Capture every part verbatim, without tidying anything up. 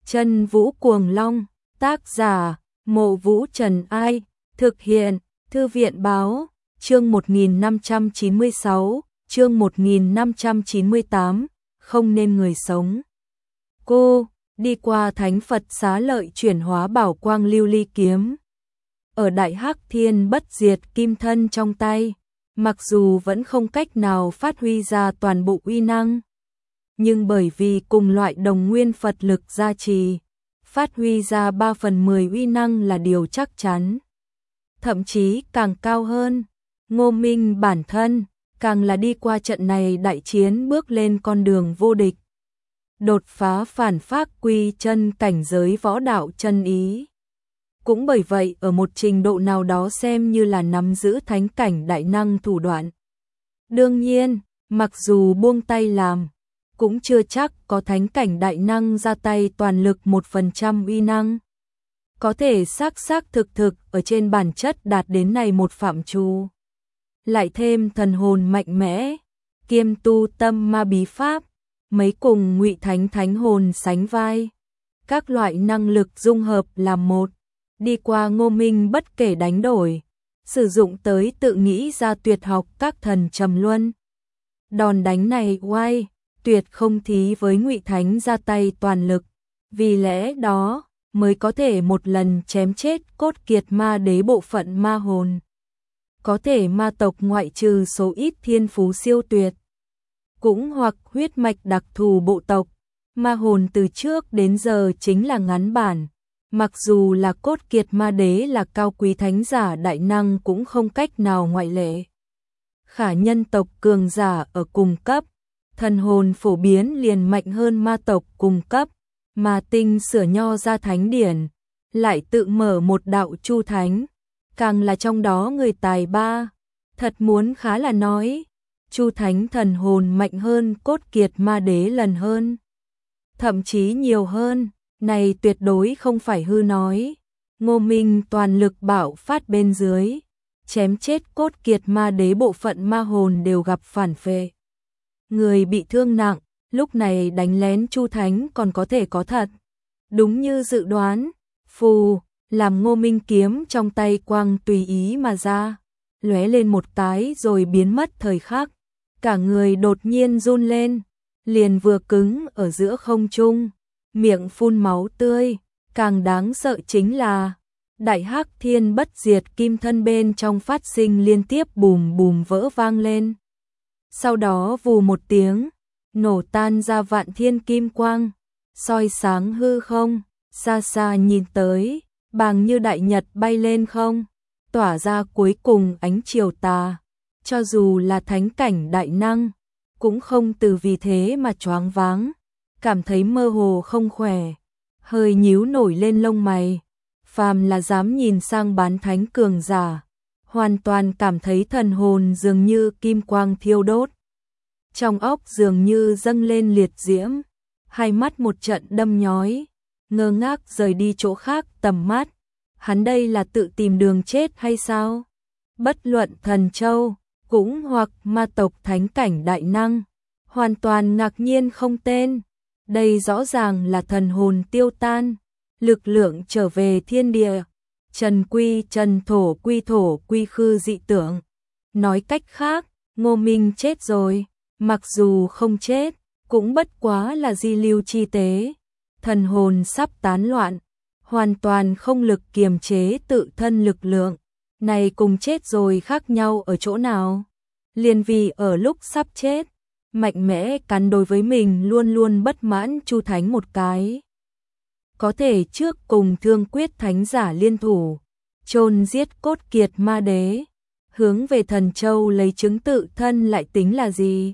Chân Vũ Cuồng Long, tác giả, Mộ Vũ Trần Ai, thực hiện, Thư viện Báo, chương một nghìn năm trăm chín mươi sáu, chương một nghìn năm trăm chín mươi tám, không nên người sống. Cô, đi qua Thánh Phật Xá Lợi chuyển hóa bảo quang lưu ly kiếm. Ở Đại Hắc Thiên Bất Diệt Kim Thân trong tay, mặc dù vẫn không cách nào phát huy ra toàn bộ uy năng, nhưng bởi vì cùng loại đồng nguyên Phật lực gia trì, phát huy ra ba phần mười uy năng là điều chắc chắn. Thậm chí càng cao hơn, Ngô Minh bản thân, càng là đi qua trận này đại chiến bước lên con đường vô địch. Đột phá phản phác quy chân cảnh giới võ đạo chân ý. Cũng bởi vậy ở một trình độ nào đó xem như là nắm giữ thánh cảnh đại năng thủ đoạn. Đương nhiên, mặc dù buông tay làm, cũng chưa chắc có thánh cảnh đại năng ra tay toàn lực một phần trăm uy năng. Có thể xác xác thực thực ở trên bản chất đạt đến này một phạm trù. Lại thêm thần hồn mạnh mẽ, kiêm tu tâm ma bí pháp, mấy cùng ngụy thánh thánh hồn sánh vai. Các loại năng lực dung hợp làm một, đi qua Ngô Minh bất kể đánh đổi, sử dụng tới tự nghĩ ra tuyệt học các thần trầm luân. Đòn đánh này oai, tuyệt không thí với ngụy thánh ra tay toàn lực, vì lẽ đó mới có thể một lần chém chết cốt kiệt ma đế bộ phận ma hồn. Có thể ma tộc ngoại trừ số ít thiên phú siêu tuyệt, cũng hoặc huyết mạch đặc thù bộ tộc, ma hồn từ trước đến giờ chính là ngắn bản. Mặc dù là cốt kiệt ma đế là cao quý thánh giả đại năng cũng không cách nào ngoại lệ. Khả nhân tộc cường giả ở cùng cấp, thần hồn phổ biến liền mạnh hơn ma tộc cùng cấp, mà tinh sửa nho ra thánh điển, lại tự mở một đạo chu thánh, càng là trong đó người tài ba. Thật muốn khá là nói, chu thánh thần hồn mạnh hơn cốt kiệt ma đế lần hơn, thậm chí nhiều hơn. Này tuyệt đối không phải hư nói. Ngô Minh toàn lực bạo phát bên dưới, chém chết cốt kiệt ma đế bộ phận ma hồn đều gặp phản phệ. Người bị thương nặng, lúc này đánh lén Chu Thánh còn có thể có thật. Đúng như dự đoán, phù, làm Ngô Minh kiếm trong tay quang tùy ý mà ra, lóe lên một cái rồi biến mất thời khắc. Cả người đột nhiên run lên, liền vừa cứng ở giữa không trung, miệng phun máu tươi. Càng đáng sợ chính là Đại Hắc Thiên Bất Diệt Kim Thân bên trong phát sinh liên tiếp bùm bùm vỡ vang lên. Sau đó vù một tiếng, nổ tan ra vạn thiên kim quang, soi sáng hư không, xa xa nhìn tới, bàng như đại nhật bay lên không, tỏa ra cuối cùng ánh chiều tà. Cho dù là thánh cảnh đại năng, cũng không từ vì thế mà choáng váng, cảm thấy mơ hồ không khỏe, hơi nhíu nổi lên lông mày. Phàm là dám nhìn sang bán thánh cường giả, hoàn toàn cảm thấy thần hồn dường như kim quang thiêu đốt, trong óc dường như dâng lên liệt diễm, hai mắt một trận đâm nhói, ngơ ngác rời đi chỗ khác tầm mắt. Hắn đây là tự tìm đường chết hay sao? Bất luận thần châu, cũng hoặc ma tộc thánh cảnh đại năng, hoàn toàn ngạc nhiên không tên. Đây rõ ràng là thần hồn tiêu tan, lực lượng trở về thiên địa, trần quy trần, thổ quy thổ, quy khư dị tưởng. Nói cách khác, Ngô Minh chết rồi, mặc dù không chết, cũng bất quá là di lưu chi tế. Thần hồn sắp tán loạn, hoàn toàn không lực kiềm chế tự thân lực lượng. Này cùng chết rồi khác nhau ở chỗ nào? Liền vì ở lúc sắp chết, mạnh mẽ cắn đối với mình luôn luôn bất mãn Chu Thánh một cái. Có thể trước cùng Thương Quyết thánh giả liên thủ, chôn giết cốt kiệt ma đế, hướng về thần châu lấy chứng tự thân lại tính là gì?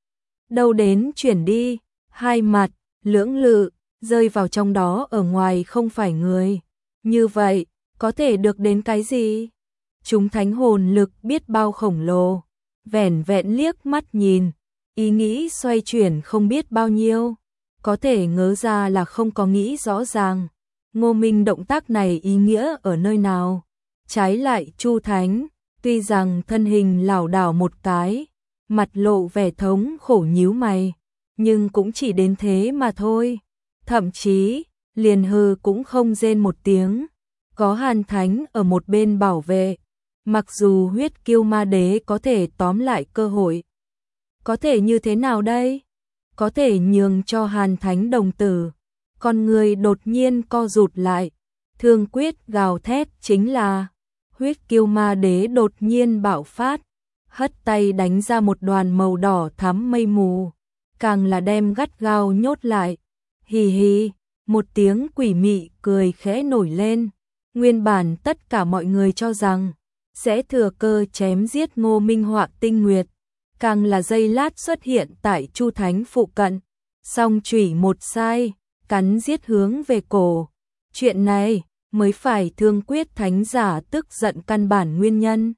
Đâu đến chuyển đi, hai mặt, lưỡng lự, rơi vào trong đó ở ngoài không phải người. Như vậy, có thể được đến cái gì? Chúng thánh hồn lực biết bao khổng lồ, vẻn vẹn liếc mắt nhìn, ý nghĩ xoay chuyển không biết bao nhiêu, có thể ngớ ra là không có nghĩ rõ ràng. Ngô Minh động tác này ý nghĩa ở nơi nào? Trái lại Chu Thánh, tuy rằng thân hình lảo đảo một cái, mặt lộ vẻ thống khổ nhíu mày, nhưng cũng chỉ đến thế mà thôi. Thậm chí, liền hừ cũng không rên một tiếng, có Hàn Thánh ở một bên bảo vệ, mặc dù huyết kiêu ma đế có thể tóm lại cơ hội. Có thể như thế nào đây? Có thể nhường cho Hàn Thánh đồng tử, con người đột nhiên co rụt lại, thương quyết gào thét chính là, huyết kiêu ma đế đột nhiên bạo phát, hất tay đánh ra một đoàn màu đỏ thắm mây mù, càng là đem gắt gao nhốt lại. Hì hì, một tiếng quỷ mị cười khẽ nổi lên, nguyên bản tất cả mọi người cho rằng sẽ thừa cơ chém giết Ngô Minh Họa Tinh Nguyệt, càng là giây lát xuất hiện tại Chu Thánh phụ cận, song chủy một sai, cắn giết hướng về cổ. Chuyện này mới phải thương quyết thánh giả tức giận căn bản nguyên nhân.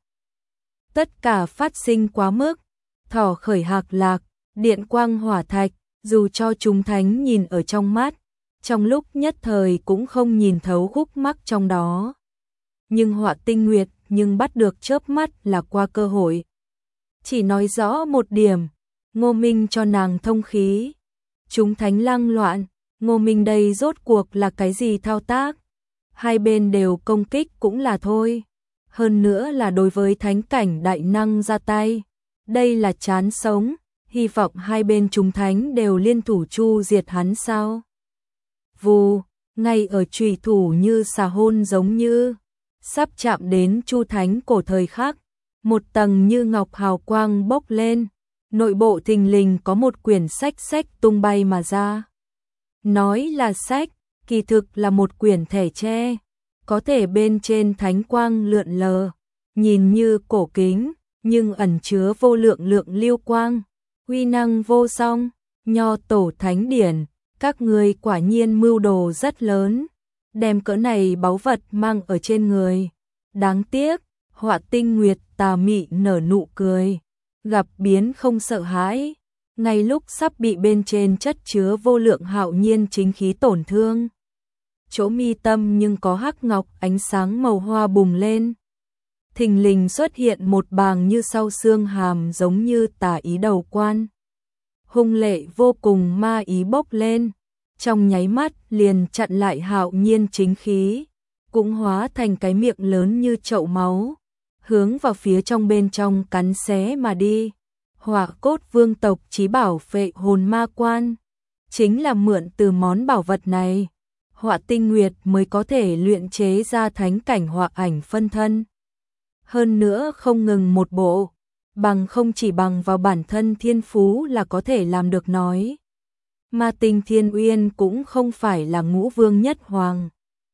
Tất cả phát sinh quá mức, thỏ khởi hạc lạc, điện quang hỏa thạch, dù cho chúng thánh nhìn ở trong mắt, trong lúc nhất thời cũng không nhìn thấu khúc mắc trong đó. Nhưng Họa Tinh Nguyệt nhưng bắt được chớp mắt là qua cơ hội. Chỉ nói rõ một điểm, Ngô Minh cho nàng thông khí. Chúng thánh lăng loạn, Ngô Minh đây rốt cuộc là cái gì thao tác? Hai bên đều công kích cũng là thôi. Hơn nữa là đối với thánh cảnh đại năng ra tay. Đây là chán sống, hy vọng hai bên chúng thánh đều liên thủ chu diệt hắn sao? Vù, ngay ở chủy thủ như xà hôn giống như, sắp chạm đến Chu Thánh cổ thời khắc, một tầng như ngọc hào quang bốc lên, nội bộ thình lình có một quyển sách sách tung bay mà ra. Nói là sách, kỳ thực là một quyển thẻ tre, có thể bên trên thánh quang lượn lờ, nhìn như cổ kính, nhưng ẩn chứa vô lượng lượng lưu quang, uy năng vô song. Nho tổ thánh điển, các ngươi quả nhiên mưu đồ rất lớn, đem cỡ này báu vật mang ở trên người. Đáng tiếc, Họa Tinh Nguyệt tà mị nở nụ cười, gặp biến không sợ hãi, ngay lúc sắp bị bên trên chất chứa vô lượng hạo nhiên chính khí tổn thương. Chỗ mi tâm nhưng có hắc ngọc ánh sáng màu hoa bùng lên. Thình lình xuất hiện một bàng như sau xương hàm giống như tà ý đầu quan. Hung lệ vô cùng ma ý bốc lên, trong nháy mắt liền chặn lại hạo nhiên chính khí, cũng hóa thành cái miệng lớn như chậu máu, hướng vào phía trong bên trong cắn xé mà đi. Hỏa cốt vương tộc chí bảo phệ hồn ma quan, chính là mượn từ món bảo vật này, Họa Tinh Nguyệt mới có thể luyện chế ra thánh cảnh họa ảnh phân thân. Hơn nữa không ngừng một bộ, bằng không chỉ bằng vào bản thân thiên phú là có thể làm được nói. Ma Tinh Thiên Uyên cũng không phải là ngũ vương nhất hoàng,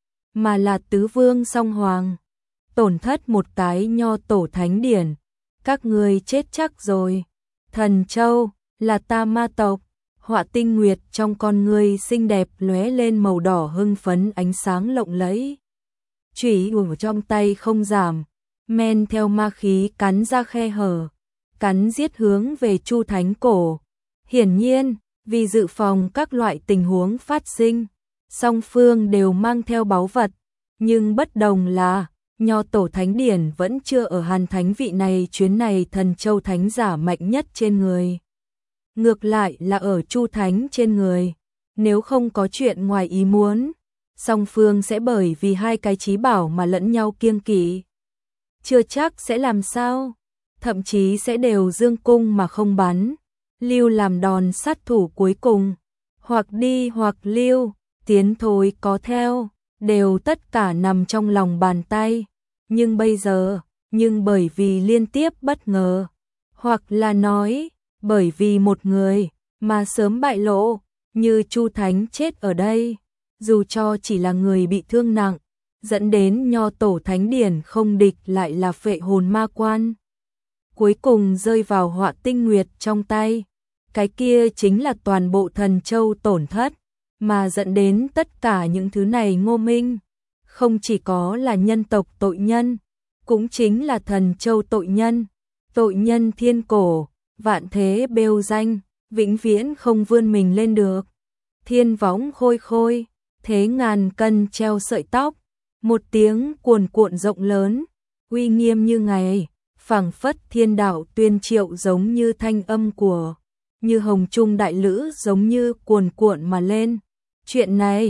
mà là tứ vương song hoàng. Tổn thất một cái nho tổ thánh điển, các ngươi chết chắc rồi. Thần Châu, là ta ma tộc. Họa Tinh Nguyệt trong con ngươi xinh đẹp lóe lên màu đỏ hưng phấn ánh sáng lộng lẫy. Chủy ở trong tay không giảm, men theo ma khí cắn ra khe hở, cắn giết hướng về Chu Thánh cổ. Hiển nhiên, vì dự phòng các loại tình huống phát sinh, song phương đều mang theo báu vật, nhưng bất đồng là nho tổ thánh điển vẫn chưa ở Hàn Thánh vị này chuyến này Thần Châu thánh giả mạnh nhất trên người. Ngược lại là ở Chu Thánh trên người, nếu không có chuyện ngoài ý muốn, song phương sẽ bởi vì hai cái chí bảo mà lẫn nhau kiêng kỵ. Chưa chắc sẽ làm sao, thậm chí sẽ đều dương cung mà không bắn, lưu làm đòn sát thủ cuối cùng, hoặc đi hoặc lưu, tiến thối có theo, đều tất cả nằm trong lòng bàn tay. Nhưng bây giờ, nhưng bởi vì liên tiếp bất ngờ, hoặc là nói, bởi vì một người mà sớm bại lộ, như Chu Thánh chết ở đây, dù cho chỉ là người bị thương nặng, dẫn đến nho tổ thánh điển không địch lại là phệ hồn ma quan. Cuối cùng rơi vào Họa Tinh Nguyệt trong tay, cái kia chính là toàn bộ Thần Châu tổn thất, mà dẫn đến tất cả những thứ này Ngô Minh, không chỉ có là nhân tộc tội nhân, cũng chính là Thần Châu tội nhân, tội nhân thiên cổ, vạn thế bêu danh, vĩnh viễn không vươn mình lên được. Thiên võng khôi khôi, thế ngàn cân treo sợi tóc, một tiếng cuồn cuộn rộng lớn, uy nghiêm như ngày, phảng phất thiên đạo tuyên triệu giống như thanh âm của, như hồng trung đại lữ giống như cuồn cuộn mà lên. Chuyện này,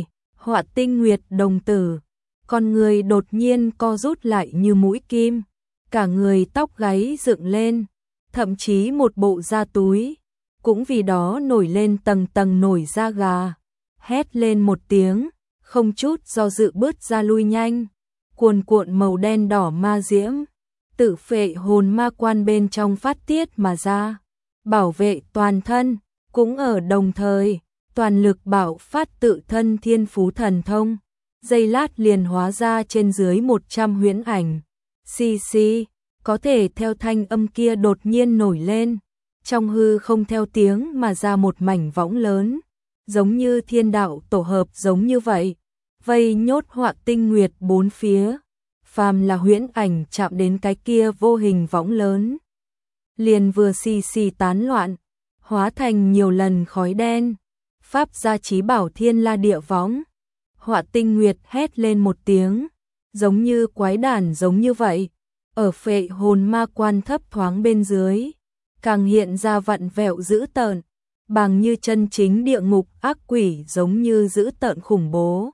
Họa Tinh Nguyệt đồng tử, con người đột nhiên co rút lại như mũi kim, cả người tóc gáy dựng lên, thậm chí một bộ da túi, cũng vì đó nổi lên tầng tầng nổi da gà, hét lên một tiếng, không chút do dự bước ra lui nhanh, cuồn cuộn màu đen đỏ ma diễm, tự phệ hồn ma quan bên trong phát tiết mà ra, bảo vệ toàn thân, cũng ở đồng thời, toàn lực bảo phát tự thân thiên phú thần thông, giây lát liền hóa ra trên dưới một trăm huyễn ảnh, xì xì, có thể theo thanh âm kia đột nhiên nổi lên, trong hư không theo tiếng mà ra một mảnh võng lớn, giống như thiên đạo tổ hợp giống như vậy, vây nhốt Họa Tinh Nguyệt bốn phía, phàm là huyễn ảnh chạm đến cái kia vô hình võng lớn, liền vừa xì xì tán loạn, hóa thành nhiều lần khói đen, pháp gia chí bảo thiên la địa võng. Họa Tinh Nguyệt hét lên một tiếng, giống như quái đản giống như vậy, ở phệ hồn ma quan thấp thoáng bên dưới, càng hiện ra vặn vẹo dữ tợn, bằng như chân chính địa ngục ác quỷ giống như dữ tợn khủng bố.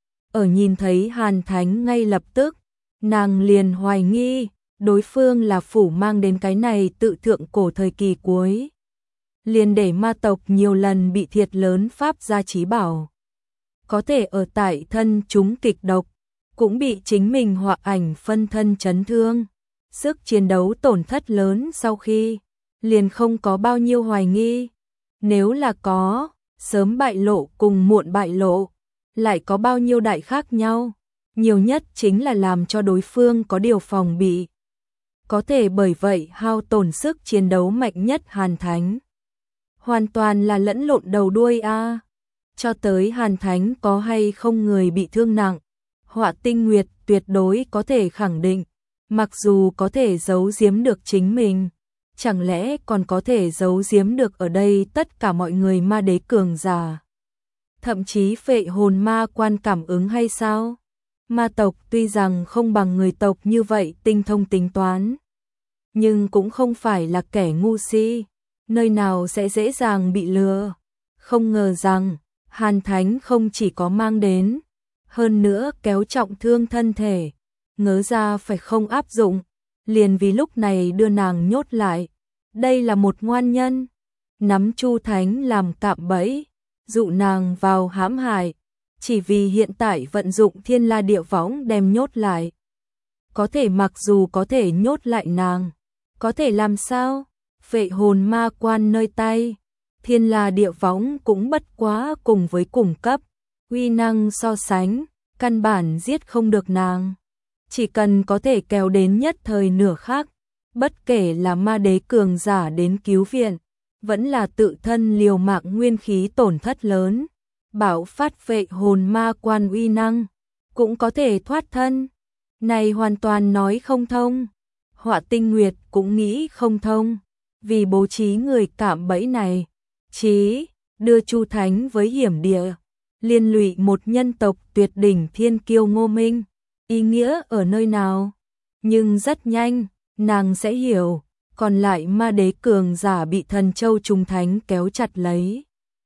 Ở nhìn thấy Hàn Thánh ngay lập tức, nàng liền hoài nghi, đối phương là phủ mang đến cái này tự thượng cổ thời kỳ cuối. Liền để ma tộc nhiều lần bị thiệt lớn pháp gia chí bảo. Có thể ở tại thân chúng kịch độc, cũng bị chính mình họa ảnh phân thân chấn thương. Sức chiến đấu tổn thất lớn sau khi, liền không có bao nhiêu hoài nghi. Nếu là có, sớm bại lộ cùng muộn bại lộ, lại có bao nhiêu đại khác nhau. Nhiều nhất chính là làm cho đối phương có điều phòng bị. Có thể bởi vậy hao tổn sức chiến đấu mạnh nhất Hàn Thánh. Hoàn toàn là lẫn lộn đầu đuôi a. À. Cho tới Hàn Thánh có hay không người bị thương nặng, Họa Tinh Nguyệt tuyệt đối có thể khẳng định, mặc dù có thể giấu giếm được chính mình, chẳng lẽ còn có thể giấu giếm được ở đây tất cả mọi người ma đế cường giả. Thậm chí phệ hồn ma quan cảm ứng hay sao? Ma tộc tuy rằng không bằng người tộc như vậy tinh thông tính toán, nhưng cũng không phải là kẻ ngu si, nơi nào sẽ dễ dàng bị lừa. Không ngờ rằng, Hàn Thánh không chỉ có mang đến, hơn nữa kéo trọng thương thân thể, ngớ ra phải không áp dụng, liền vì lúc này đưa nàng nhốt lại. Đây là một ngoan nhân, nắm Chu Thánh làm cạm bẫy, dụ nàng vào hãm hại, chỉ vì hiện tại vận dụng thiên la địa võng đem nhốt lại. Có thể mặc dù có thể nhốt lại nàng, có thể làm sao? Phệ hồn ma quan nơi tay, thiên la địa võng cũng bất quá cùng với cùng cấp, uy năng so sánh, căn bản giết không được nàng. Chỉ cần có thể kéo đến nhất thời nửa khắc, bất kể là ma đế cường giả đến cứu viện, vẫn là tự thân liều mạng nguyên khí tổn thất lớn, bảo phát phệ hồn ma quan uy năng, cũng có thể thoát thân. Này hoàn toàn nói không thông. Họa Tinh Nguyệt cũng nghĩ không thông, vì bố trí người cạm bẫy này, chí đưa Chu Thánh với hiểm địa, liên lụy một nhân tộc tuyệt đỉnh thiên kiêu Ngô Minh, ý nghĩa ở nơi nào? Nhưng rất nhanh, nàng sẽ hiểu, còn lại ma đế cường giả bị thần châu trùng thánh kéo chặt lấy.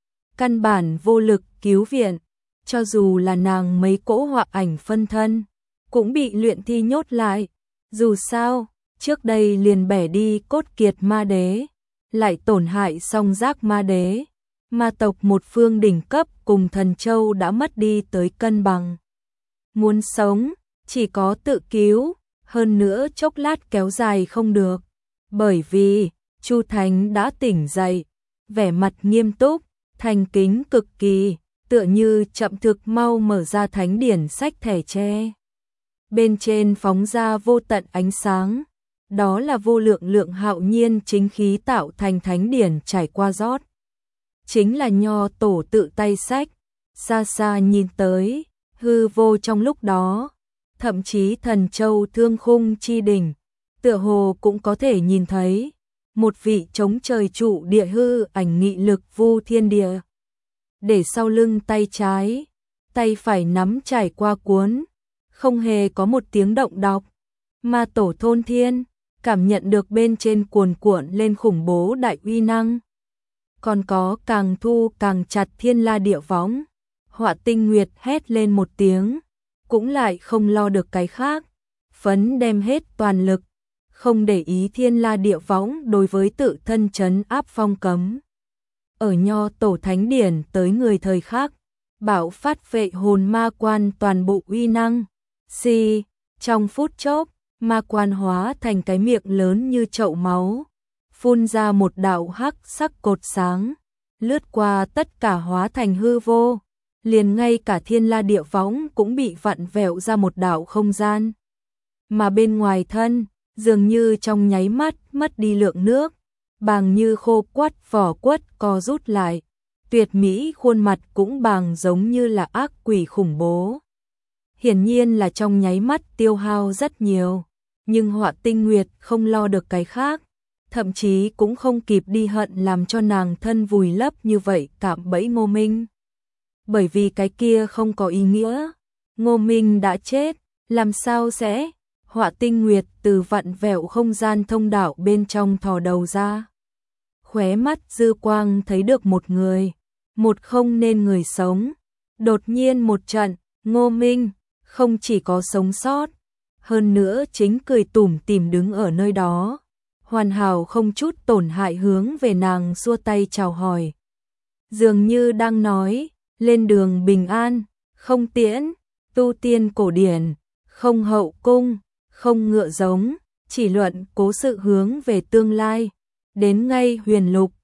Căn bản vô lực cứu viện, cho dù là nàng mấy cỗ họa ảnh phân thân, cũng bị luyện thi nhốt lại. Dù sao, trước đây liền bẻ đi cốt kiệt ma đế, lại tổn hại song giác ma đế. Ma tộc một phương đỉnh cấp cùng thần châu đã mất đi tới cân bằng. Muốn sống, chỉ có tự cứu, hơn nữa chốc lát kéo dài không được. Bởi vì, Chu Thánh đã tỉnh dậy, vẻ mặt nghiêm túc, thành kính cực kỳ, tựa như chậm thực mau mở ra thánh điển sách thẻ tre. Bên trên phóng ra vô tận ánh sáng, đó là vô lượng lượng hạo nhiên chính khí tạo thành thánh điển trải qua rót. Chính là nho tổ tự tay sách, xa xa nhìn tới, hư vô trong lúc đó, thậm chí thần châu thương khung chi đỉnh, tựa hồ cũng có thể nhìn thấy, một vị chống trời trụ địa hư ảnh nghị lực vu thiên địa. Để sau lưng tay trái, tay phải nắm trải qua cuốn, không hề có một tiếng động đọc. Ma tổ thôn thiên, cảm nhận được bên trên cuồn cuộn lên khủng bố đại uy năng. Còn có càng thu càng chặt thiên la địa võng, Họa Tinh Nguyệt hét lên một tiếng, cũng lại không lo được cái khác, phấn đem hết toàn lực, không để ý thiên la địa võng đối với tự thân trấn áp phong cấm. Ở Nho Tổ Thánh Điển tới người thời khác, bạo phát vệ hồn ma quan toàn bộ uy năng. Xì, trong phút chốc, ma quan hóa thành cái miệng lớn như chậu máu, phun ra một đạo hắc sắc cột sáng, lướt qua tất cả hóa thành hư vô, liền ngay cả thiên la địa võng cũng bị vặn vẹo ra một đạo không gian. Mà bên ngoài thân, dường như trong nháy mắt mất đi lượng nước, bàng như khô quắt vỏ quất co rút lại, tuyệt mỹ khuôn mặt cũng bàng giống như là ác quỷ khủng bố. Hiển nhiên là trong nháy mắt tiêu hao rất nhiều, nhưng Họa Tinh Nguyệt không lo được cái khác, thậm chí cũng không kịp đi hận làm cho nàng thân vùi lấp như vậy cạm bẫy Ngô Minh. Bởi vì cái kia không có ý nghĩa, Ngô Minh đã chết, làm sao sẽ? Họa Tinh Nguyệt từ vặn vẹo không gian thông đạo bên trong thò đầu ra. Khóe mắt dư quang thấy được một người, một không nên người sống. Đột nhiên một trận, Ngô Minh không chỉ có sống sót, hơn nữa chính cười tủm tỉm đứng ở nơi đó, hoàn hảo không chút tổn hại hướng về nàng xua tay chào hỏi. Dường như đang nói, lên đường bình an, không tiễn, tu tiên cổ điển, không hậu cung, không ngựa giống, chỉ luận cố sự hướng về tương lai, đến ngay huyền lục,